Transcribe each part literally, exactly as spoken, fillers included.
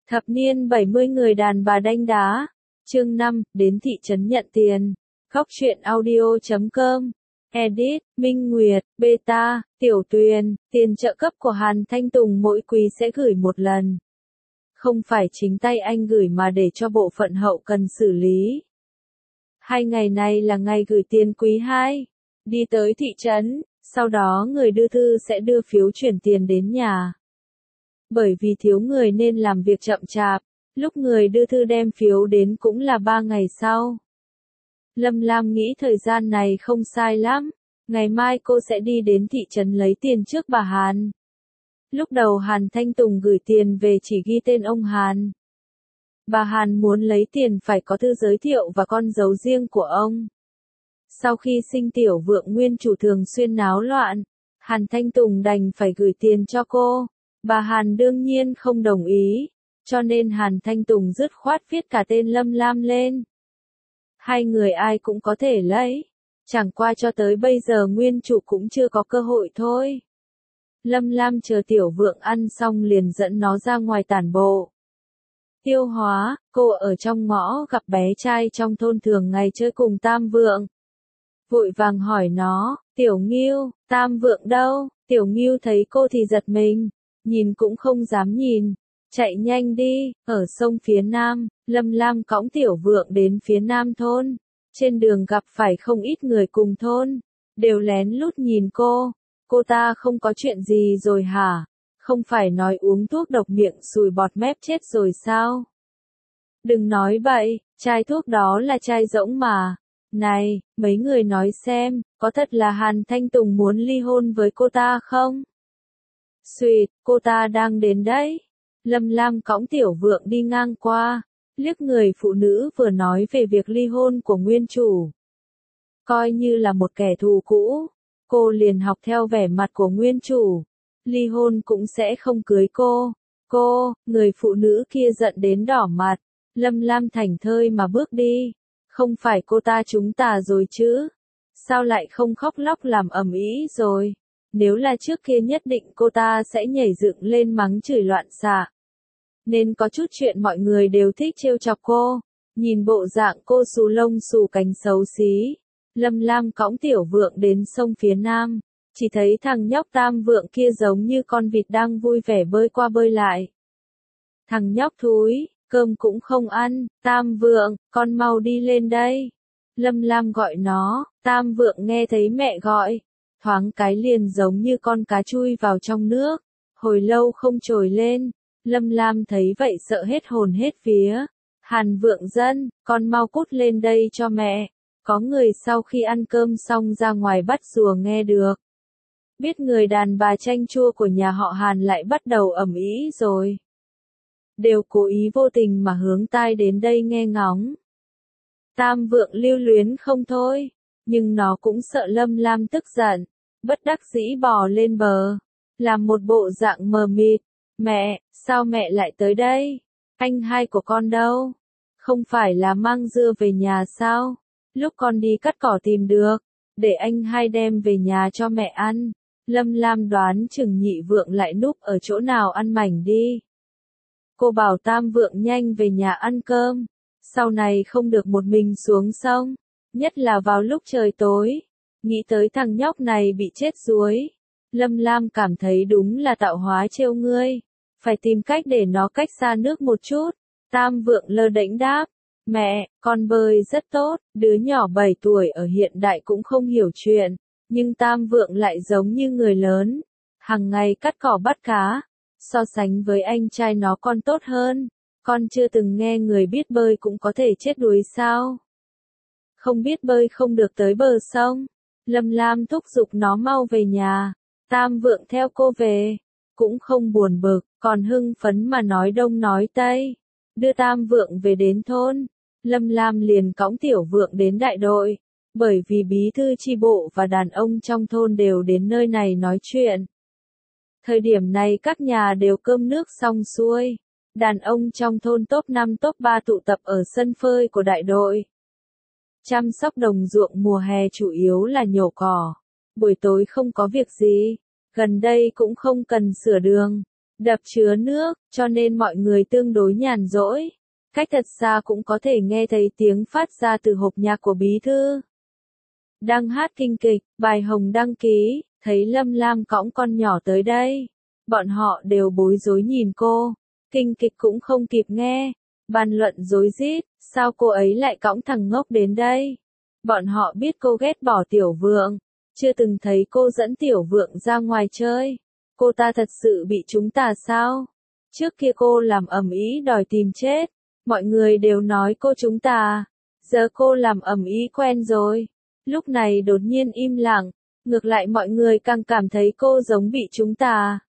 Thập niên bảy mươi người đàn bà đanh đá. Chương năm, đến thị trấn nhận tiền. Góc truyện audio chấm com. Edit, Minh Nguyệt, Beta, Tiểu Tuyền, tiền trợ cấp của Hàn Thanh Tùng mỗi quý sẽ gửi một lần. Không phải chính tay anh gửi mà để cho bộ phận hậu cần xử lý. Hai ngày này là ngày gửi tiền quý hai. Đi tới thị trấn, sau đó người đưa thư sẽ đưa phiếu chuyển tiền đến nhà. Bởi vì thiếu người nên làm việc chậm chạp, lúc người đưa thư đem phiếu đến cũng là ba ngày sau. Lâm Lam nghĩ thời gian này không sai lắm, ngày mai cô sẽ đi đến thị trấn lấy tiền trước bà Hàn. Lúc đầu Hàn Thanh Tùng gửi tiền về chỉ ghi tên ông Hàn. Bà Hàn muốn lấy tiền phải có thư giới thiệu và con dấu riêng của ông. Sau khi sinh tiểu vượng nguyên chủ thường xuyên náo loạn, Hàn Thanh Tùng đành phải gửi tiền cho cô. Bà Hàn đương nhiên không đồng ý, cho nên Hàn Thanh Tùng dứt khoát viết cả tên Lâm Lam lên. Hai người ai cũng có thể lấy, chẳng qua cho tới bây giờ nguyên chủ cũng chưa có cơ hội thôi. Lâm Lam chờ tiểu vượng ăn xong liền dẫn nó ra ngoài tản bộ. Tiêu Hóa, cô ở trong ngõ gặp bé trai trong thôn thường ngày chơi cùng Tam Vượng. Vội vàng hỏi nó, Tiểu Ngưu, Tam Vượng đâu? Tiểu Ngưu thấy cô thì giật mình, nhìn cũng không dám nhìn, chạy nhanh đi. Ở sông phía nam, Lâm Lam cõng Tiểu Vượng đến phía nam thôn. Trên đường gặp phải không ít người cùng thôn, đều lén lút nhìn cô. Cô ta không có chuyện gì rồi hả? Không phải nói uống thuốc độc miệng sùi bọt mép chết rồi sao? Đừng nói bậy, chai thuốc đó là chai rỗng mà. Này, mấy người nói xem, có thật là Hàn Thanh Tùng muốn ly hôn với cô ta không? Xuyệt, cô ta đang đến đấy. Lâm Lam cõng Tiểu Vượng đi ngang qua, liếc người phụ nữ vừa nói về việc ly hôn của nguyên chủ. Coi như là một kẻ thù cũ, cô liền học theo vẻ mặt của nguyên chủ. Ly hôn cũng sẽ không cưới cô. Cô, người phụ nữ kia giận đến đỏ mặt. Lâm Lam thảnh thơi mà bước đi. Không phải cô ta chúng ta rồi chứ? Sao lại không khóc lóc làm ầm ĩ rồi? Nếu là trước kia nhất định cô ta sẽ nhảy dựng lên mắng chửi loạn xạ. Nên có chút chuyện mọi người đều thích trêu chọc cô. Nhìn bộ dạng cô xù lông xù cánh xấu xí. Lâm Lam cõng Tiểu Vượng đến sông phía nam. Chỉ thấy thằng nhóc Tam Vượng kia giống như con vịt đang vui vẻ bơi qua bơi lại. Thằng nhóc thúi, cơm cũng không ăn. Tam Vượng, con mau đi lên đây. Lâm Lam gọi nó. Tam Vượng nghe thấy mẹ gọi, thoáng cái liền giống như con cá chui vào trong nước, hồi lâu không trồi lên. Lâm Lam thấy vậy sợ hết hồn hết vía. Hàn Vượng Dân, con mau cút lên đây cho mẹ. Có người sau khi ăn cơm xong ra ngoài bắt rùa nghe được. Biết người đàn bà chanh chua của nhà họ Hàn lại bắt đầu ầm ĩ rồi. Đều cố ý vô tình mà hướng tai đến đây nghe ngóng. Tam Vượng lưu luyến không thôi, nhưng nó cũng sợ Lâm Lam tức giận, bất đắc dĩ bò lên bờ, làm một bộ dạng mờ mịt. Mẹ, sao mẹ lại tới đây? Anh hai của con đâu? Không phải là mang dưa về nhà sao? Lúc con đi cắt cỏ tìm được, để anh hai đem về nhà cho mẹ ăn. Lâm Lam đoán chừng nhị Vượng lại núp ở chỗ nào ăn mảnh đi. Cô bảo Tam Vượng nhanh về nhà ăn cơm, sau này không được một mình xuống sông, nhất là vào lúc trời tối. Nghĩ tới thằng nhóc này bị chết đuối, Lâm Lam cảm thấy đúng là tạo hóa trêu ngươi, phải tìm cách để nó cách xa nước một chút. Tam Vượng lơ đễnh đáp, mẹ, con bơi rất tốt. Đứa nhỏ bảy tuổi ở hiện đại cũng không hiểu chuyện, nhưng Tam Vượng lại giống như người lớn, hàng ngày cắt cỏ bắt cá. So sánh với anh trai nó con tốt hơn. Con chưa từng nghe người biết bơi cũng có thể chết đuối sao? Không biết bơi không được tới bờ sông. Lâm Lam thúc giục nó mau về nhà. Tam Vượng theo cô về, cũng không buồn bực, còn hưng phấn mà nói đông nói tây. Đưa Tam Vượng về đến thôn, Lâm Lam liền cõng Tiểu Vượng đến đại đội, bởi vì bí thư chi bộ và đàn ông trong thôn đều đến nơi này nói chuyện. Thời điểm này các nhà đều cơm nước xong xuôi, đàn ông trong thôn top năm top ba tụ tập ở sân phơi của đại đội. Chăm sóc đồng ruộng mùa hè chủ yếu là nhổ cỏ, buổi tối không có việc gì, gần đây cũng không cần sửa đường, đập chứa nước, cho nên mọi người tương đối nhàn rỗi. Cách thật xa cũng có thể nghe thấy tiếng phát ra từ hộp nhạc của bí thư. Đang hát kinh kịch, bài hồng đăng ký, thấy Lâm Lam cõng con nhỏ tới đây. Bọn họ đều bối rối nhìn cô, kinh kịch cũng không kịp nghe, bàn luận rối rít, sao cô ấy lại cõng thằng ngốc đến đây? Bọn họ biết cô ghét bỏ Tiểu Vượng, chưa từng thấy cô dẫn Tiểu Vượng ra ngoài chơi. Cô ta thật sự bị chúng ta sao? Trước kia cô làm ầm ĩ đòi tìm chết, mọi người đều nói cô chúng ta. Giờ cô làm ầm ĩ quen rồi, lúc này đột nhiên im lặng, ngược lại mọi người càng cảm thấy cô giống bị chúng ta.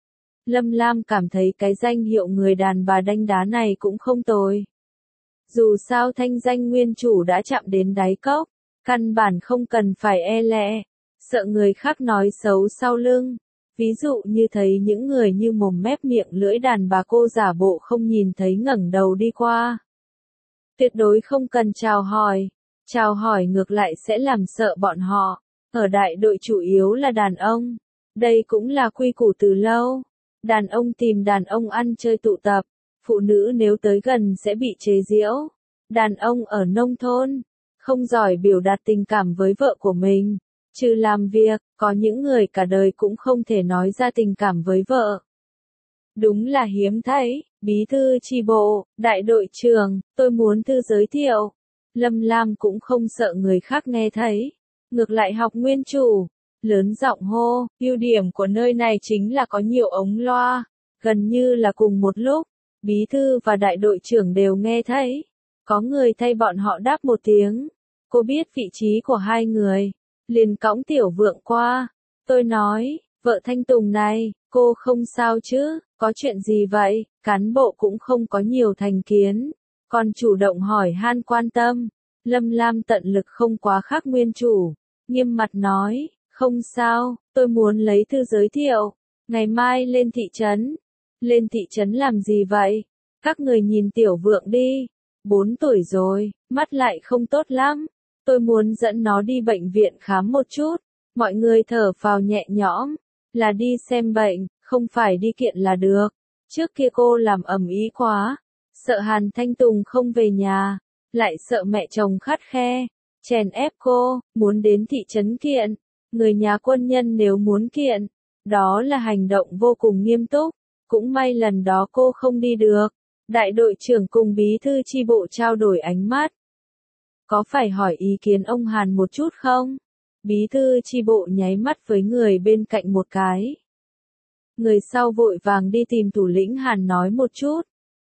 Lâm Lam cảm thấy cái danh hiệu người đàn bà đanh đá này cũng không tồi. Dù sao thanh danh nguyên chủ đã chạm đến đáy cốc, căn bản không cần phải e lệ, sợ người khác nói xấu sau lưng. Ví dụ như thấy những người như mồm mép miệng lưỡi đàn bà cô giả bộ không nhìn thấy ngẩng đầu đi qua. Tuyệt đối không cần chào hỏi, chào hỏi ngược lại sẽ làm sợ bọn họ. Ở đại đội chủ yếu là đàn ông, đây cũng là quy củ từ lâu. Đàn ông tìm đàn ông ăn chơi tụ tập, phụ nữ nếu tới gần sẽ bị chế giễu. Đàn ông ở nông thôn, không giỏi biểu đạt tình cảm với vợ của mình. Trừ làm việc, có những người cả đời cũng không thể nói ra tình cảm với vợ. Đúng là hiếm thấy, bí thư chi bộ, đại đội trưởng, tôi muốn thư giới thiệu. Lâm Lam cũng không sợ người khác nghe thấy, ngược lại học nguyên chủ, lớn giọng hô, ưu điểm của nơi này chính là có nhiều ống loa, gần như là cùng một lúc, bí thư và đại đội trưởng đều nghe thấy. Có người thay bọn họ đáp một tiếng, cô biết vị trí của hai người, liền cõng Tiểu Vượng qua. Tôi nói, vợ Thanh Tùng này, cô không sao chứ, có chuyện gì vậy? Cán bộ cũng không có nhiều thành kiến, còn chủ động hỏi han quan tâm. Lâm Lam tận lực không quá khác nguyên chủ, nghiêm mặt nói, không sao, tôi muốn lấy thư giới thiệu, ngày mai lên thị trấn. Lên thị trấn làm gì vậy? Các người nhìn Tiểu Vượng đi, bốn tuổi rồi, mắt lại không tốt lắm. Tôi muốn dẫn nó đi bệnh viện khám một chút. Mọi người thở phào nhẹ nhõm, là đi xem bệnh, không phải đi kiện là được. Trước kia cô làm ầm ĩ quá, sợ Hàn Thanh Tùng không về nhà, lại sợ mẹ chồng khắt khe, chèn ép cô, muốn đến thị trấn kiện. Người nhà quân nhân nếu muốn kiện, đó là hành động vô cùng nghiêm túc. Cũng may lần đó cô không đi được. Đại đội trưởng cùng bí thư chi bộ trao đổi ánh mắt. Có phải hỏi ý kiến ông Hàn một chút không? Bí thư chi bộ nháy mắt với người bên cạnh một cái. Người sau vội vàng đi tìm thủ lĩnh Hàn nói một chút.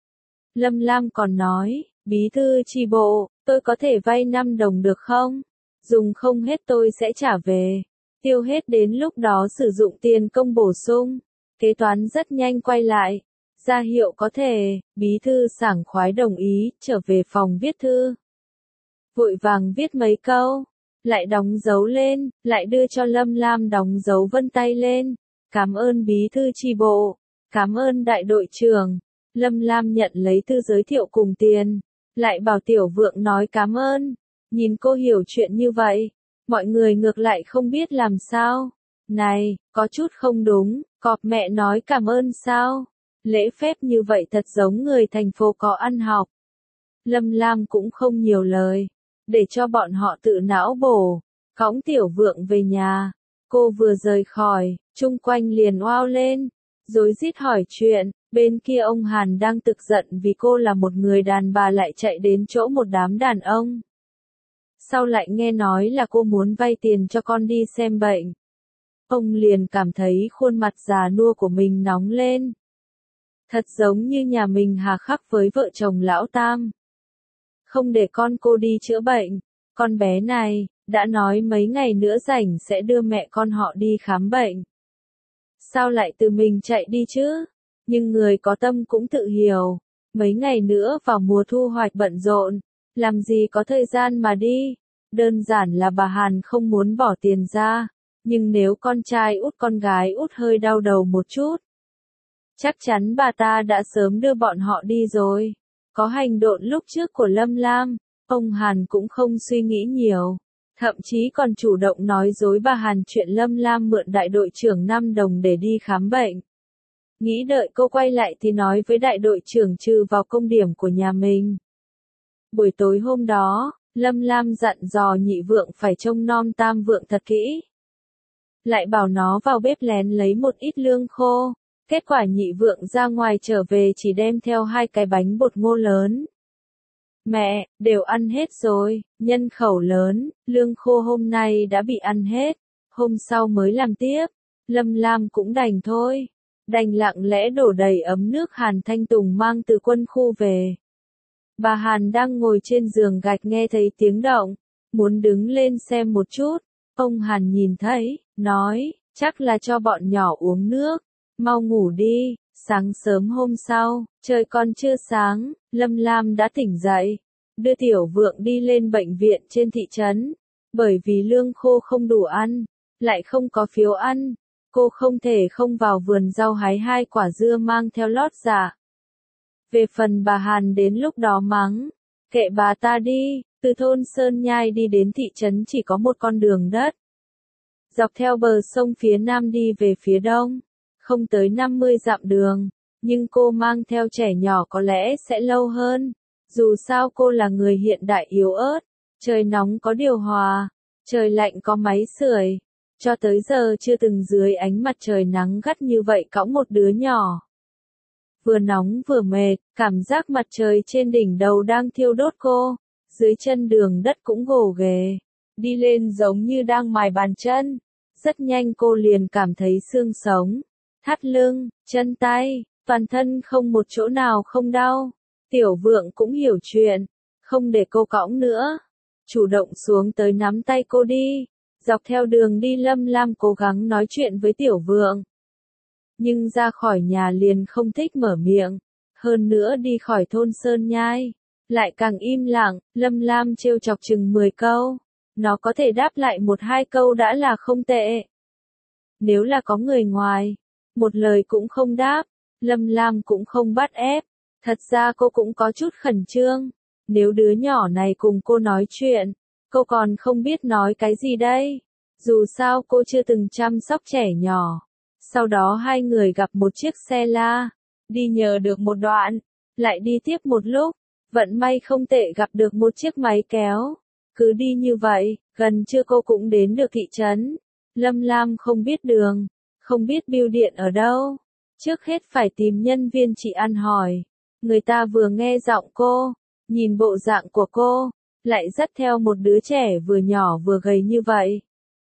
Lâm Lam còn nói, bí thư chi bộ, tôi có thể vay năm đồng được không? Dùng không hết tôi sẽ trả về. Tiêu hết đến lúc đó sử dụng tiền công bổ sung. Kế toán rất nhanh quay lại. Ra hiệu có thể, bí thư sảng khoái đồng ý, trở về phòng viết thư. Vội vàng viết mấy câu, lại đóng dấu lên, lại đưa cho Lâm Lam đóng dấu vân tay lên. Cảm ơn bí thư chi bộ, cảm ơn đại đội trưởng. Lâm Lam nhận lấy thư giới thiệu cùng tiền, lại bảo Tiểu Vượng nói cảm ơn. Nhìn cô hiểu chuyện như vậy, mọi người ngược lại không biết làm sao. Này, có chút không đúng, cọp mẹ nói cảm ơn sao? Lễ phép như vậy thật giống người thành phố có ăn học. Lâm Lam cũng không nhiều lời, để cho bọn họ tự não bổ, cõng Tiểu Vượng về nhà. Cô vừa rời khỏi, chung quanh liền oao lên, rối rít hỏi chuyện. Bên kia ông Hàn đang tức giận vì cô là một người đàn bà lại chạy đến chỗ một đám đàn ông. Sau lại nghe nói là cô muốn vay tiền cho con đi xem bệnh. Ông liền cảm thấy khuôn mặt già nua của mình nóng lên. Thật giống như nhà mình hà khắc với vợ chồng lão Tam. Không để con cô đi chữa bệnh, con bé này, đã nói mấy ngày nữa rảnh sẽ đưa mẹ con họ đi khám bệnh. Sao lại tự mình chạy đi chứ? Nhưng người có tâm cũng tự hiểu, mấy ngày nữa vào mùa thu hoạch bận rộn, làm gì có thời gian mà đi. Đơn giản là bà Hàn không muốn bỏ tiền ra, nhưng nếu con trai út con gái út hơi đau đầu một chút, chắc chắn bà ta đã sớm đưa bọn họ đi rồi. Có hành động lúc trước của Lâm Lam, ông Hàn cũng không suy nghĩ nhiều, thậm chí còn chủ động nói dối bà Hàn chuyện Lâm Lam mượn đại đội trưởng năm đồng để đi khám bệnh. Nghĩ đợi cô quay lại thì nói với đại đội trưởng trừ vào công điểm của nhà mình. Buổi tối hôm đó, Lâm Lam dặn dò nhị vượng phải trông nom tam vượng thật kỹ. Lại bảo nó vào bếp lén lấy một ít lương khô. Kết quả nhị vượng ra ngoài trở về chỉ đem theo hai cái bánh bột ngô lớn. Mẹ, đều ăn hết rồi, nhân khẩu lớn, lương khô hôm nay đã bị ăn hết, hôm sau mới làm tiếp. Lâm Lam cũng đành thôi, đành lặng lẽ đổ đầy ấm nước Hàn Thanh Tùng mang từ quân khu về. Bà Hàn đang ngồi trên giường gạch nghe thấy tiếng động, muốn đứng lên xem một chút. Ông Hàn nhìn thấy, nói, chắc là cho bọn nhỏ uống nước, mau ngủ đi. Sáng sớm hôm sau, trời còn chưa sáng, Lâm Lam đã tỉnh dậy, đưa tiểu vượng đi lên bệnh viện trên thị trấn. Bởi vì lương khô không đủ ăn, lại không có phiếu ăn, cô không thể không vào vườn rau hái hai quả dưa mang theo lót dạ. Về phần bà Hàn đến lúc đó mắng, kệ bà ta đi, từ thôn Sơn Nhai đi đến thị trấn chỉ có một con đường đất. Dọc theo bờ sông phía nam đi về phía đông, không tới năm mươi dặm đường, nhưng cô mang theo trẻ nhỏ có lẽ sẽ lâu hơn. Dù sao cô là người hiện đại yếu ớt, trời nóng có điều hòa, trời lạnh có máy sưởi, cho tới giờ chưa từng dưới ánh mặt trời nắng gắt như vậy cõng một đứa nhỏ. Vừa nóng vừa mệt, cảm giác mặt trời trên đỉnh đầu đang thiêu đốt cô, dưới chân đường đất cũng gồ ghề, đi lên giống như đang mài bàn chân. Rất nhanh cô liền cảm thấy xương sống, thắt lưng, chân tay, toàn thân không một chỗ nào không đau. Tiểu vượng cũng hiểu chuyện, không để cô cõng nữa, chủ động xuống tới nắm tay cô đi. Dọc theo đường đi Lâm Lam cố gắng nói chuyện với tiểu vượng, nhưng ra khỏi nhà liền không thích mở miệng, hơn nữa đi khỏi thôn Sơn Nhai, lại càng im lặng. Lâm Lam trêu chọc chừng mười câu, nó có thể đáp lại một hai câu đã là không tệ. Nếu là có người ngoài, một lời cũng không đáp, Lâm Lam cũng không bắt ép. Thật ra cô cũng có chút khẩn trương, nếu đứa nhỏ này cùng cô nói chuyện, cô còn không biết nói cái gì đây. Dù sao cô chưa từng chăm sóc trẻ nhỏ. Sau đó hai người gặp một chiếc xe la, đi nhờ được một đoạn, lại đi tiếp một lúc, vận may không tệ gặp được một chiếc máy kéo. Cứ đi như vậy, gần trưa cô cũng đến được thị trấn. Lâm Lam không biết đường, không biết bưu điện ở đâu. Trước hết phải tìm nhân viên chị ăn hỏi. Người ta vừa nghe giọng cô, nhìn bộ dạng của cô, lại dắt theo một đứa trẻ vừa nhỏ vừa gầy như vậy.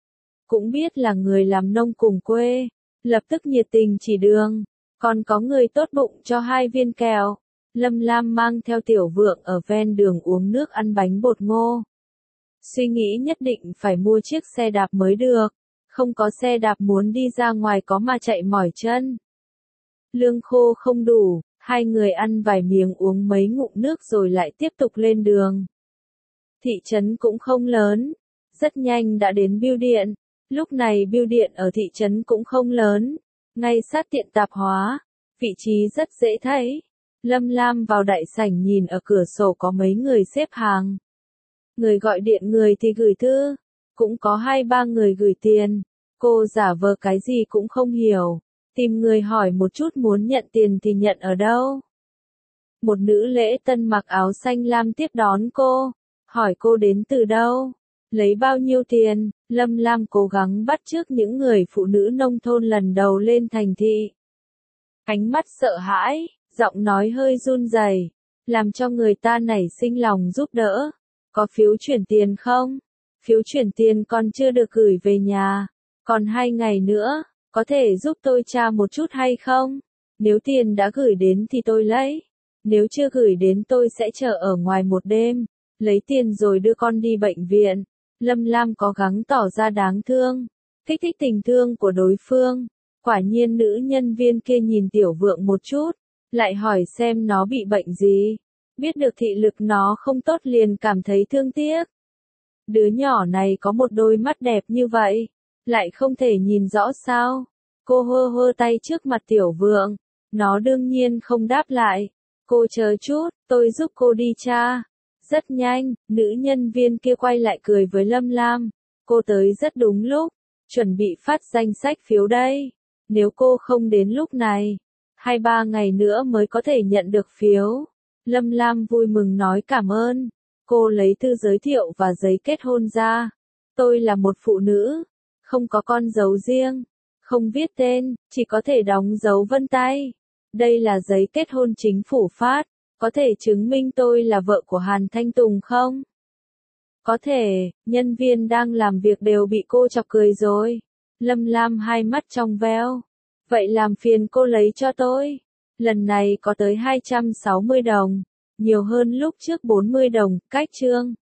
Cũng biết là người làm nông cùng quê, lập tức nhiệt tình chỉ đường, còn có người tốt bụng cho hai viên kẹo. Lâm Lam mang theo tiểu vượng ở ven đường uống nước ăn bánh bột ngô. Suy nghĩ nhất định phải mua chiếc xe đạp mới được, không có xe đạp muốn đi ra ngoài có mà chạy mỏi chân. Lương khô không đủ, hai người ăn vài miếng uống mấy ngụm nước rồi lại tiếp tục lên đường. Thị trấn cũng không lớn, rất nhanh đã đến bưu điện. Lúc này bưu điện ở thị trấn cũng không lớn, ngay sát tiệm tạp hóa, vị trí rất dễ thấy. Lâm Lam vào đại sảnh nhìn ở cửa sổ có mấy người xếp hàng. Người gọi điện người thì gửi thư, cũng có hai ba người gửi tiền. Cô giả vờ cái gì cũng không hiểu, tìm người hỏi một chút muốn nhận tiền thì nhận ở đâu. Một nữ lễ tân mặc áo xanh lam tiếp đón cô, hỏi cô đến từ đâu, lấy bao nhiêu tiền. Lâm Lam cố gắng bắt chước những người phụ nữ nông thôn lần đầu lên thành thị. Ánh mắt sợ hãi, giọng nói hơi run rẩy, làm cho người ta nảy sinh lòng giúp đỡ. Có phiếu chuyển tiền không? Phiếu chuyển tiền còn chưa được gửi về nhà, còn hai ngày nữa, có thể giúp tôi tra một chút hay không? Nếu tiền đã gửi đến thì tôi lấy, nếu chưa gửi đến tôi sẽ chờ ở ngoài một đêm, lấy tiền rồi đưa con đi bệnh viện. Lâm Lam cố gắng tỏ ra đáng thương, kích thích tình thương của đối phương. Quả nhiên nữ nhân viên kia nhìn tiểu vượng một chút, lại hỏi xem nó bị bệnh gì. Biết được thị lực nó không tốt liền cảm thấy thương tiếc. Đứa nhỏ này có một đôi mắt đẹp như vậy, lại không thể nhìn rõ sao. Cô hơ hơ tay trước mặt tiểu vượng, nó đương nhiên không đáp lại. Cô chờ chút, tôi giúp cô đi tra. Rất nhanh, nữ nhân viên kia quay lại cười với Lâm Lam. Cô tới rất đúng lúc, chuẩn bị phát danh sách phiếu đây. Nếu cô không đến lúc này, Hai ba ngày nữa mới có thể nhận được phiếu. Lâm Lam vui mừng nói cảm ơn. Cô lấy thư giới thiệu và giấy kết hôn ra. Tôi là một phụ nữ, không có con dấu riêng, không viết tên, chỉ có thể đóng dấu vân tay. Đây là giấy kết hôn chính phủ phát, có thể chứng minh tôi là vợ của Hàn Thanh Tùng không? Có thể, nhân viên đang làm việc đều bị cô chọc cười rồi. Lâm Lam hai mắt trong veo. Vậy làm phiền cô lấy cho tôi. Lần này có tới hai trăm sáu mươi đồng, nhiều hơn lúc trước bốn mươi đồng, cách chương.